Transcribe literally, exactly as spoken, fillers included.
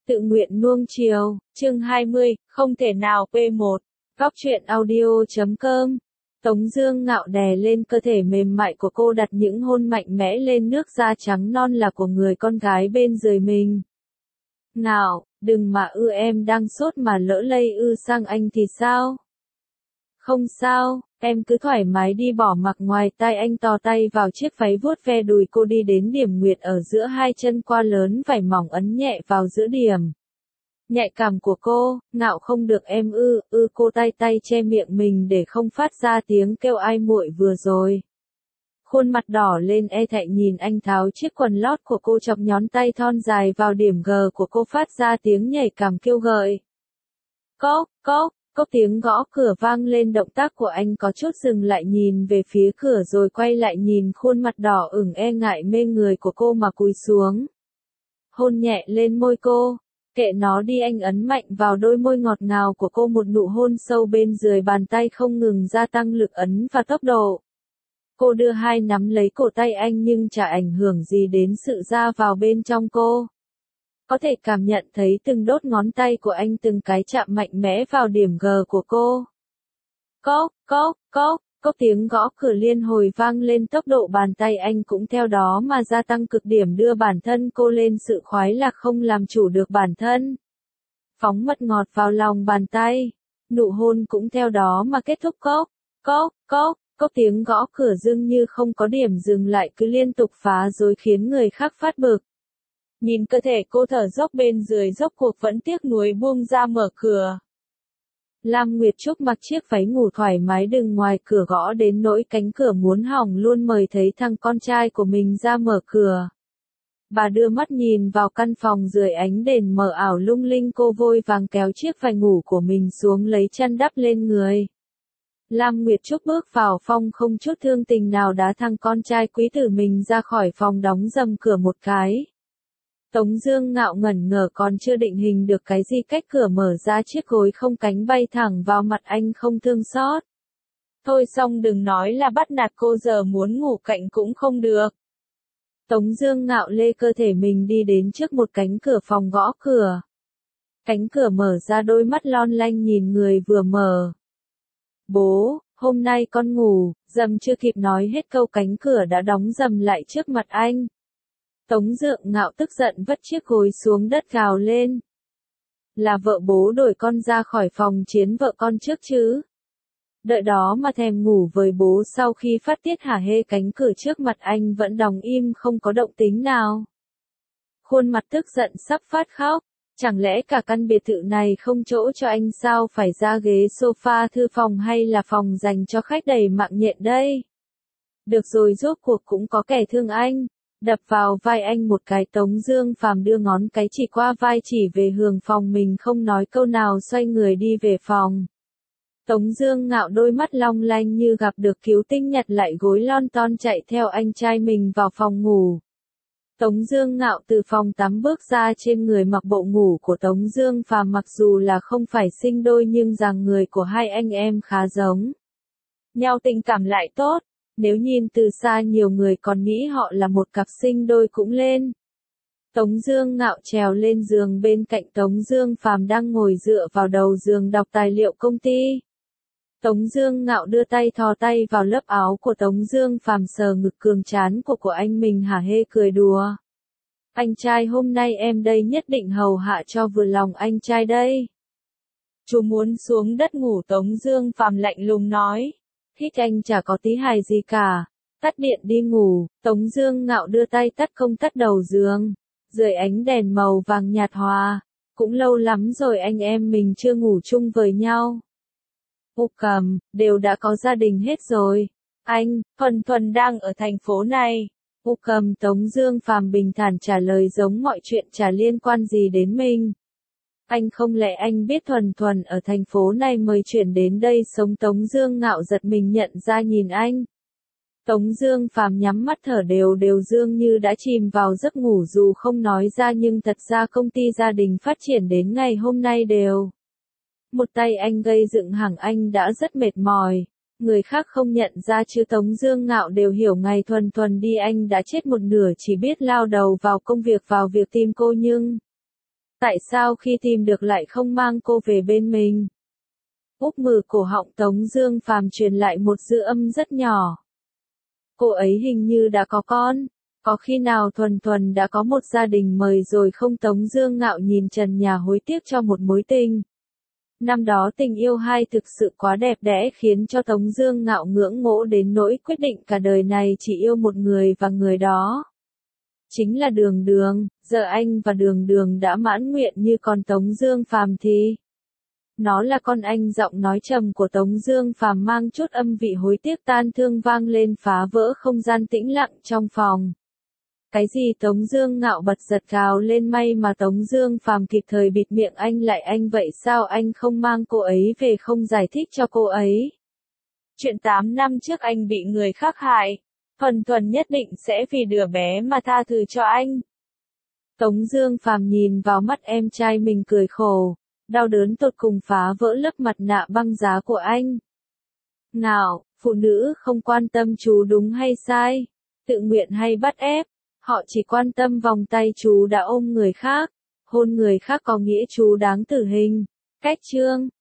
Tự nguyện nuông chiều, chương hai mươi, không thể nào P một. Góc truyện audio chấm com. Tống Dương ngạo đè lên cơ thể mềm mại của cô, đặt những hôn mạnh mẽ lên nước da trắng non là của người con gái bên dưới mình. Ngạo, đừng mà ư, em đang sốt mà lỡ lây ư sang anh thì sao? Không sao, em cứ thoải mái đi, bỏ mặc ngoài tai anh, tò tay vào chiếc váy vuốt ve đùi cô, đi đến điểm nguyệt ở giữa hai chân, qua lớn vải mỏng ấn nhẹ vào giữa điểm nhạy cảm của cô. Ngạo không được em ư, ư cô tay tay che miệng mình để không phát ra tiếng kêu ai muội vừa rồi. Khuôn mặt đỏ lên e thẹn nhìn anh tháo chiếc quần lót của cô, chọc nhón tay thon dài vào điểm G của cô, phát ra tiếng nhảy cảm kêu gợi. Cốc, cốc, cốc, tiếng gõ cửa vang lên, động tác của anh có chút dừng lại, nhìn về phía cửa rồi quay lại nhìn khuôn mặt đỏ ửng e ngại mê người của cô mà cúi xuống. Hôn nhẹ lên môi cô. Kệ nó đi, anh ấn mạnh vào đôi môi ngọt ngào của cô, một nụ hôn sâu bên dưới bàn tay không ngừng gia tăng lực ấn và tốc độ. Cô đưa hai nắm lấy cổ tay anh nhưng chả ảnh hưởng gì đến sự ra vào bên trong cô. Có thể cảm nhận thấy từng đốt ngón tay của anh từng cái chạm mạnh mẽ vào điểm G của cô. Cốc, cốc, cốc, cốc, tiếng gõ cửa liên hồi vang lên, tốc độ bàn tay anh cũng theo đó mà gia tăng cực điểm, đưa bản thân cô lên sự khoái lạc không làm chủ được bản thân. Phóng mật ngọt vào lòng bàn tay, nụ hôn cũng theo đó mà kết thúc. Cốc, cốc, cốc, cốc, tiếng gõ cửa dường như không có điểm dừng lại, cứ liên tục phá rối khiến người khác phát bực. Nhìn cơ thể cô thở dốc bên dưới, rốt cuộc vẫn tiếc nuối buông ra mở cửa. Lam Nguyệt Trúc mặc chiếc váy ngủ thoải mái đứng ngoài cửa, gõ đến nỗi cánh cửa muốn hỏng luôn, mời thấy thằng con trai của mình ra mở cửa. Bà đưa mắt nhìn vào căn phòng dưới ánh đèn mờ ảo lung linh, cô vội vàng kéo chiếc váy ngủ của mình xuống, lấy chăn đắp lên người. Lam Nguyệt Trúc bước vào phòng không chút thương tình nào, đá thằng con trai quý tử mình ra khỏi phòng, đóng dầm cửa một cái. Tống Dương ngạo ngẩn ngơ, còn chưa định hình được cái gì, cách cửa mở ra, chiếc gối không cánh bay thẳng vào mặt anh không thương xót. Thôi xong, đừng nói là bắt nạt cô, giờ muốn ngủ cạnh cũng không được. Tống Dương ngạo lê cơ thể mình đi đến trước một cánh cửa phòng, gõ cửa. Cánh cửa mở ra, đôi mắt lon lanh nhìn người vừa mở. Bố, hôm nay con ngủ. Dầm chưa kịp nói hết câu, cánh cửa đã đóng dầm lại trước mặt anh. Tống Dương ngạo tức giận vất chiếc gối xuống đất gào lên. Là vợ bố đuổi con ra khỏi phòng chiến vợ con trước chứ. Đợi đó mà thèm ngủ với bố. Sau khi phát tiết hả hê, cánh cửa trước mặt anh vẫn đóng im không có động tính nào. Khuôn mặt tức giận sắp phát khóc. Chẳng lẽ cả căn biệt thự này không chỗ cho anh sao, phải ra ghế sofa thư phòng hay là phòng dành cho khách đầy mạng nhện đây? Được rồi, rốt cuộc cũng có kẻ thương anh. Đập vào vai anh một cái, Tống Dương Phàm đưa ngón cái chỉ qua vai chỉ về hướng phòng mình, không nói câu nào, xoay người đi về phòng. Tống Dương ngạo đôi mắt long lanh như gặp được cứu tinh, nhặt lại gối lon ton chạy theo anh trai mình vào phòng ngủ. Tống Dương ngạo từ phòng tắm bước ra, trên người mặc bộ ngủ của Tống Dương Phàm, mặc dù là không phải sinh đôi nhưng dáng người của hai anh em khá giống nhau, tình cảm lại tốt. Nếu nhìn từ xa, nhiều người còn nghĩ họ là một cặp sinh đôi cũng lên. Tống Dương ngạo trèo lên giường bên cạnh Tống Dương Phàm đang ngồi dựa vào đầu giường đọc tài liệu công ty. Tống Dương ngạo đưa tay thò tay vào lớp áo của Tống Dương Phàm, sờ ngực cường tráng của của anh mình, hả hê cười đùa. Anh trai, hôm nay em đây nhất định hầu hạ cho vừa lòng anh trai đây. Chú muốn xuống đất ngủ, Tống Dương Phàm lạnh lùng nói. Thích anh chả có tí hài gì cả. Tắt điện đi ngủ. Tống Dương ngạo đưa tay tắt không tắt đầu giường. Dưới ánh đèn màu vàng nhạt hòa. Cũng lâu lắm rồi anh em mình chưa ngủ chung với nhau. U cầm, đều đã có gia đình hết rồi. Anh, Thuần Thuần đang ở thành phố này. U cầm, Tống Dương Phàm bình thản trả lời, giống mọi chuyện chả liên quan gì đến mình. Anh không lẽ anh biết Thuần Thuần ở thành phố này mới chuyển đến đây sống? Tống Dương ngạo giật mình nhận ra nhìn anh. Tống Dương Phàm nhắm mắt thở đều đều, dường như đã chìm vào giấc ngủ, dù không nói ra nhưng thật ra công ty gia đình phát triển đến ngày hôm nay đều. Một tay anh gây dựng hẳn, anh đã rất mệt mỏi. Người khác không nhận ra chứ Tống Dương ngạo đều hiểu, ngày Thuần Thuần đi anh đã chết một nửa, chỉ biết lao đầu vào công việc, vào việc tìm cô, nhưng Tại sao khi tìm được lại không mang cô về bên mình? Úp mở cổ họng Tống Dương Phàm truyền lại một dư âm rất nhỏ. Cô ấy hình như đã có con. Có khi nào Thuần Thuần đã có một gia đình mời rồi không? Tống Dương Ngạo nhìn trần nhà hối tiếc cho một mối tình. Năm đó tình yêu hai thực sự quá đẹp đẽ khiến cho Tống Dương Ngạo ngưỡng mộ đến nỗi quyết định cả đời này chỉ yêu một người và người đó chính là Đường Đường. Giờ anh và Đường Đường đã mãn nguyện, như còn Tống Dương Phàm thì nó là con anh. Giọng nói trầm của Tống Dương Phàm mang chút âm vị hối tiếc tan thương vang lên, phá vỡ không gian tĩnh lặng trong phòng. Cái gì? Tống Dương Ngạo bật giật gào lên, may mà Tống Dương Phàm kịp thời bịt miệng anh lại. Anh vậy sao anh không mang cô ấy về, không giải thích cho cô ấy? Chuyện tám năm trước anh bị người khác hại, Thuần Thuần nhất định sẽ vì đứa bé mà tha thứ cho anh. Tống Dương Phàm nhìn vào mắt em trai mình cười khổ, đau đớn tột cùng phá vỡ lớp mặt nạ băng giá của anh. Nào, phụ nữ không quan tâm chú đúng hay sai, tự nguyện hay bắt ép. Họ chỉ quan tâm vòng tay chú đã ôm người khác, hôn người khác có nghĩa chú đáng tử hình. Cách chương